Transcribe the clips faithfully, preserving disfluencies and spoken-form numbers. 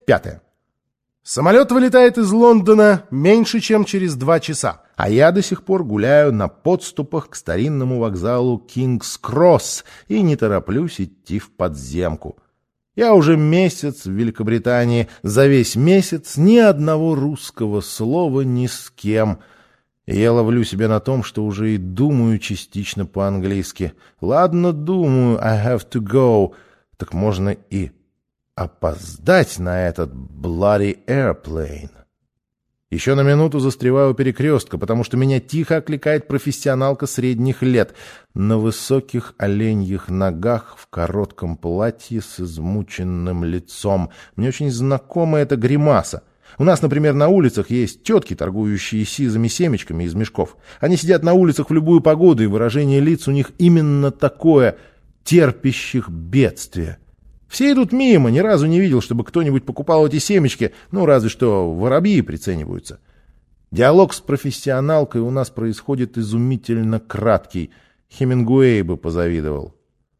Пятое. Самолет вылетает из Лондона меньше, чем через два часа, а я до сих пор гуляю на подступах к старинному вокзалу Кингс-Кросс и не тороплюсь идти в подземку. Я уже месяц в Великобритании, за весь месяц ни одного русского слова ни с кем. И я ловлю себя на том, что уже и думаю частично по-английски. Ладно, думаю, I have to go, так можно и опоздать на этот bloody airplane. Еще на минуту застреваю у перекрестка, потому что меня тихо окликает профессионалка средних лет на высоких оленьих ногах в коротком платье с измученным лицом. Мне очень знакома эта гримаса. У нас, например, на улицах есть тетки, торгующие сизыми семечками из мешков. Они сидят на улицах в любую погоду, и выражение лиц у них именно такое — терпящих бедствия. Все идут мимо, ни разу не видел, чтобы кто-нибудь покупал эти семечки, ну, разве что воробьи прицениваются. Диалог с профессионалкой у нас происходит изумительно краткий. Хемингуэй бы позавидовал.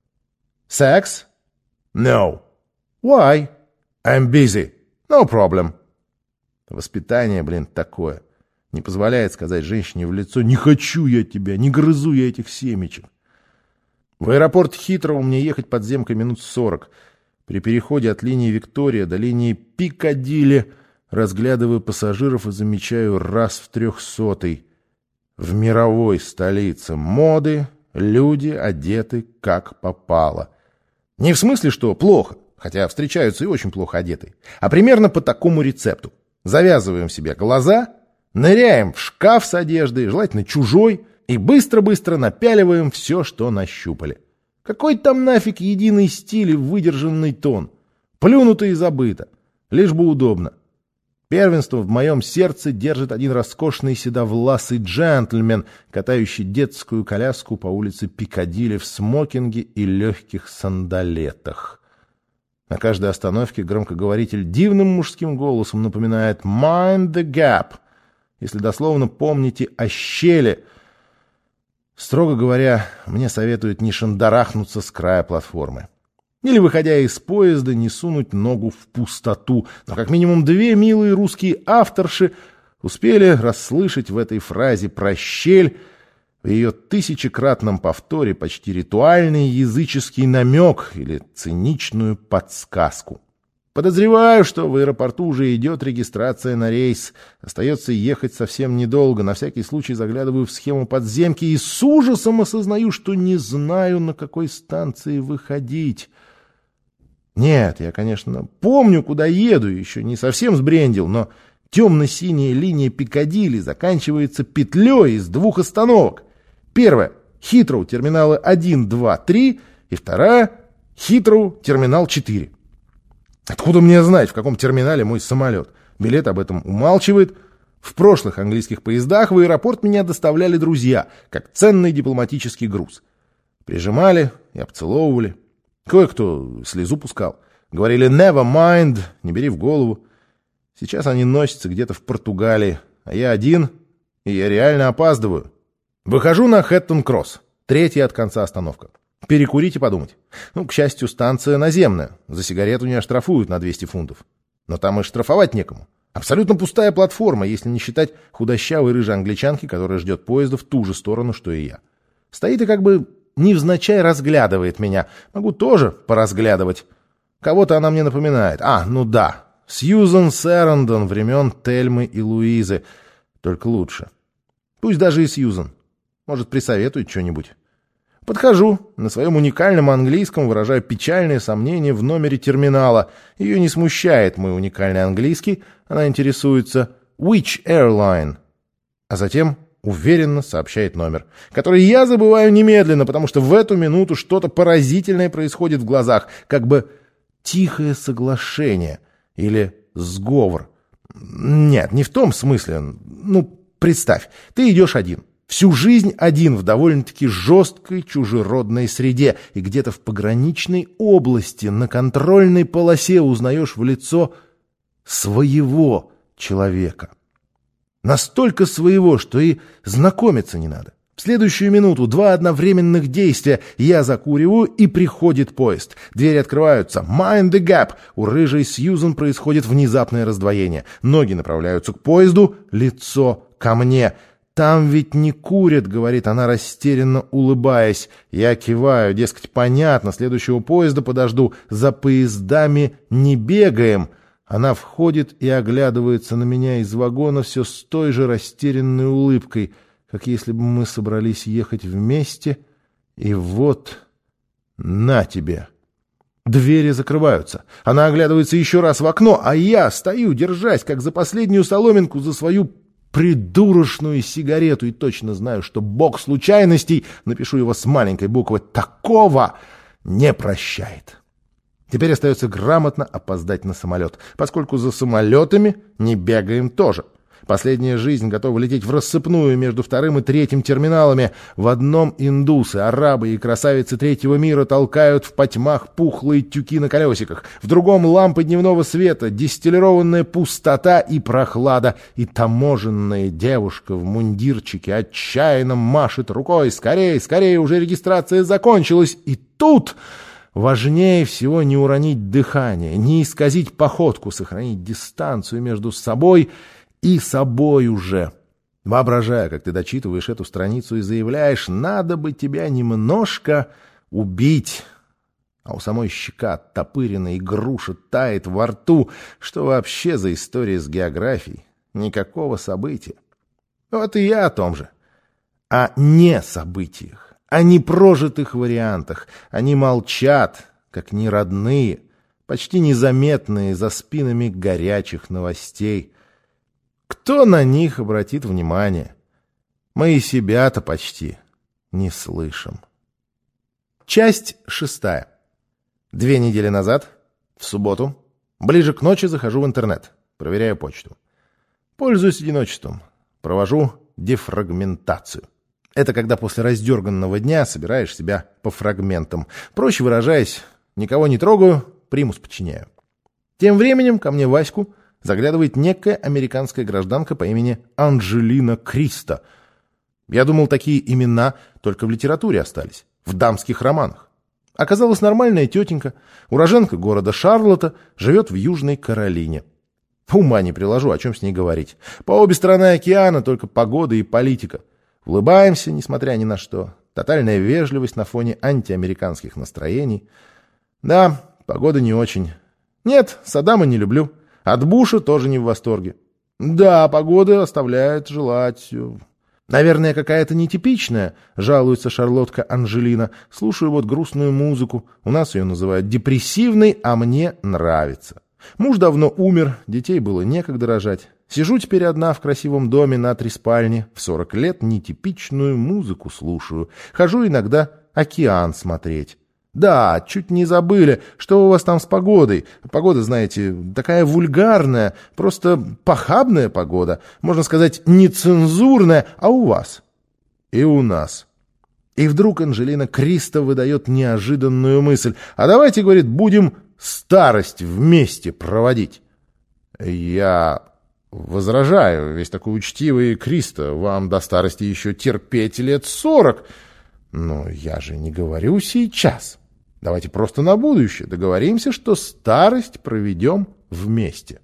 Sex? No. Why? I'm busy. No problem. Воспитание, блин, такое. Не позволяет сказать женщине в лицо: «Не хочу я тебя, не грызу я этих семечек». В аэропорт Хитроу мне ехать подземкой минут сорок. При переходе от линии Виктория до линии Пикадилли разглядываю пассажиров и замечаю раз в трехсотый. В мировой столице моды люди одеты как попало. Не в смысле, что плохо, хотя встречаются и очень плохо одетые, а примерно по такому рецепту. Завязываем себе глаза, ныряем в шкаф с одеждой, желательно чужой, и быстро-быстро напяливаем все, что нащупали. Какой там нафиг единый стиль и выдержанный тон? Плюнуто и забыто. Лишь бы удобно. Первенство в моем сердце держит один роскошный седовласый джентльмен, катающий детскую коляску по улице Пикадилли в смокинге и легких сандалетах. На каждой остановке громкоговоритель дивным мужским голосом напоминает «Mind the gap», если дословно помните о щели. Строго говоря, мне советуют не шандарахнуться с края платформы. Или, выходя из поезда, не сунуть ногу в пустоту. Но как минимум две милые русские авторши успели расслышать в этой фразе про щель, в ее тысячекратном повторе почти ритуальный языческий намек или циничную подсказку. Подозреваю, что в аэропорту уже идет регистрация на рейс. Остается ехать совсем недолго. На всякий случай заглядываю в схему подземки и с ужасом осознаю, что не знаю, на какой станции выходить. Нет, я, конечно, помню, куда еду, еще не совсем сбрендил, но темно-синяя линия Пикадилли заканчивается петлей из двух остановок. Первая — Хитроу, терминалы один, два, три, и вторая — Хитроу, терминал четыре. Откуда мне знать, в каком терминале мой самолет? Билет об этом умалчивает. В прошлых английских поездах в аэропорт меня доставляли друзья, как ценный дипломатический груз. Прижимали и обцеловывали. Кое-кто слезу пускал. Говорили «never mind», не бери в голову. Сейчас они носятся где-то в Португалии, а я один, и я реально опаздываю. Выхожу на Хэттон-Кросс, третья от конца остановка. Перекурить и подумать. Ну, к счастью, станция наземная. За сигарету не оштрафуют на двести фунтов. Но там и штрафовать некому. Абсолютно пустая платформа, если не считать худощавой рыжей англичанки, которая ждет поезда в ту же сторону, что и я. Стоит и как бы невзначай разглядывает меня. Могу тоже поразглядывать. Кого-то она мне напоминает. А, ну да. Сьюзан Сэрандон времен Тельмы и Луизы. Только лучше. Пусть даже и Сьюзан. Может, присоветует что-нибудь. Подхожу, на своем уникальном английском выражаю печальные сомнения в номере терминала. Ее не смущает мой уникальный английский. Она интересуется «Which airline?» А затем уверенно сообщает номер, который я забываю немедленно, потому что в эту минуту что-то поразительное происходит в глазах, как бы тихое соглашение или сговор. Нет, не в том смысле. Ну, представь, ты идешь один. Всю жизнь один в довольно-таки жесткой чужеродной среде, и где-то в пограничной области на контрольной полосе узнаешь в лицо своего человека. Настолько своего, что и знакомиться не надо. В следующую минуту два одновременных действия. Я закуриваю, и приходит поезд. Двери открываются. Mind the gap. У рыжей Сьюзен происходит внезапное раздвоение. Ноги направляются к поезду, лицо ко мне. «Там ведь не курят», — говорит она, растерянно улыбаясь. Я киваю, дескать, понятно, следующего поезда подожду. За поездами не бегаем. Она входит и оглядывается на меня из вагона все с той же растерянной улыбкой, как если бы мы собрались ехать вместе. И вот на тебе. Двери закрываются. Она оглядывается еще раз в окно, а я стою, держась, как за последнюю соломинку, за свою придурочную сигарету, и точно знаю, что бог случайностей, напишу его с маленькой буквы, такого не прощает. Теперь остается грамотно опоздать на самолет, поскольку за самолетами не бегаем тоже. Последняя жизнь готова лететь в рассыпную между вторым и третьим терминалами. В одном индусы, арабы и красавицы третьего мира толкают в потьмах пухлые тюки на колесиках. В другом лампы дневного света, дистиллированная пустота и прохлада. И таможенная девушка в мундирчике отчаянно машет рукой. «Скорей, скорей, уже регистрация закончилась!» И тут... Важнее всего не уронить дыхание, не исказить походку, сохранить дистанцию между собой и собой уже. Воображая, как ты дочитываешь эту страницу и заявляешь, надо бы тебя немножко убить. А у самой щека оттопырена и груша тает во рту. Что вообще за история с географией? Никакого события. Вот и я о том же. О не событиях. О непрожитых вариантах. Они молчат, как неродные, почти незаметные за спинами горячих новостей. Кто на них обратит внимание? Мы и себя-то почти не слышим. Часть шестая. Две недели назад, в субботу, ближе к ночи захожу в интернет, проверяю почту. Пользуюсь одиночеством, провожу дефрагментацию. Это когда после раздерганного дня собираешь себя по фрагментам. Проще выражаясь, никого не трогаю, примус подчиняю. Тем временем ко мне в Ваську заглядывает некая американская гражданка по имени Анджелина Кристо. Я думал, такие имена только в литературе остались, в дамских романах. Оказалась нормальная тетенька, уроженка города Шарлотта, живет в Южной Каролине. Ума не приложу, о чем с ней говорить. По обе стороны океана только погода и политика. Улыбаемся, несмотря ни на что. Тотальная вежливость на фоне антиамериканских настроений. Да, погода не очень. Нет, Саддама не люблю. От Буша тоже не в восторге. Да, погода оставляет желать. Наверное, какая-то нетипичная, жалуется шарлотка Анжелина. Слушаю вот грустную музыку. У нас ее называют депрессивной, а мне нравится. Муж давно умер, детей было некогда рожать. Сижу теперь одна в красивом доме на три спальни. В сорок лет нетипичную музыку слушаю. Хожу иногда океан смотреть. Да, чуть не забыли, что у вас там с погодой. Погода, знаете, такая вульгарная, просто похабная погода. Можно сказать, нецензурная, а у вас? И у нас. И вдруг Анджелина Кристо выдает неожиданную мысль. А давайте, говорит, будем старость вместе проводить. Я возражаю, весь такой учтивый Кристо, вам до старости еще терпеть лет сорок. Но я же не говорю сейчас. Давайте просто на будущее договоримся, что старость проведем вместе.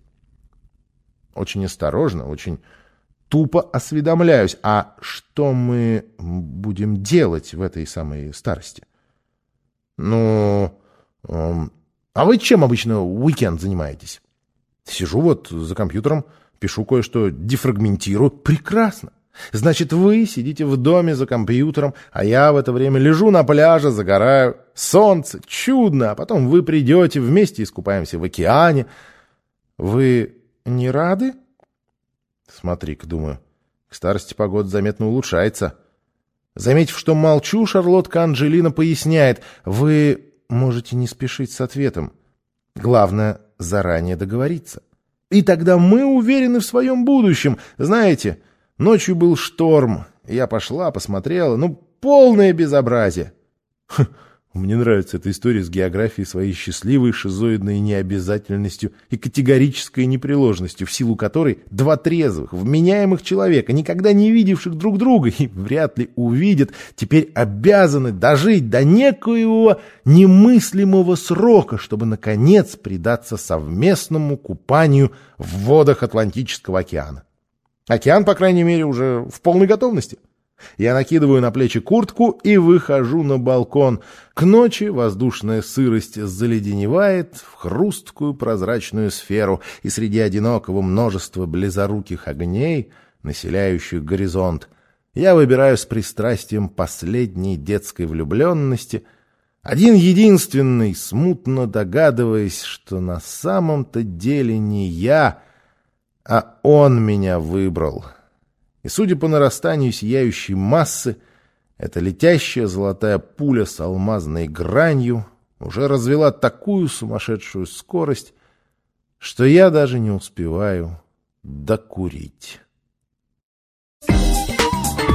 Очень осторожно, очень тупо осведомляюсь. А что мы будем делать в этой самой старости? Ну... Эм, а вы чем обычно в уикенд занимаетесь? Сижу вот за компьютером, пишу кое-что, дефрагментирую. Прекрасно. Значит, вы сидите в доме за компьютером, а я в это время лежу на пляже, загораю. Солнце, чудно, а потом вы придете, вместе искупаемся в океане. Вы не рады? Смотри-ка, думаю, к старости погода заметно улучшается. Заметив, что молчу, шарлотка Анджелина поясняет. Вы можете не спешить с ответом. Главное, заранее договориться. И тогда мы уверены в своем будущем. Знаете, ночью был шторм. Я пошла, посмотрела. Ну, полное безобразие. Хм, Мне нравится эта история с географией своей счастливой шизоидной необязательностью и категорической непреложностью, в силу которой два трезвых, вменяемых человека, никогда не видевших друг друга и вряд ли увидят, теперь обязаны дожить до некоего немыслимого срока, чтобы, наконец, предаться совместному купанию в водах Атлантического океана. Океан, по крайней мере, уже в полной готовности. Я накидываю на плечи куртку и выхожу на балкон. К ночи воздушная сырость заледеневает в хрусткую прозрачную сферу, и среди одинокого множества близоруких огней, населяющих горизонт, я выбираю с пристрастием последней детской влюбленности, один единственный, смутно догадываясь, что на самом-то деле не я, а он меня выбрал. И, судя по нарастанию сияющей массы, эта летящая золотая пуля с алмазной гранью уже развела такую сумасшедшую скорость, что я даже не успеваю докурить.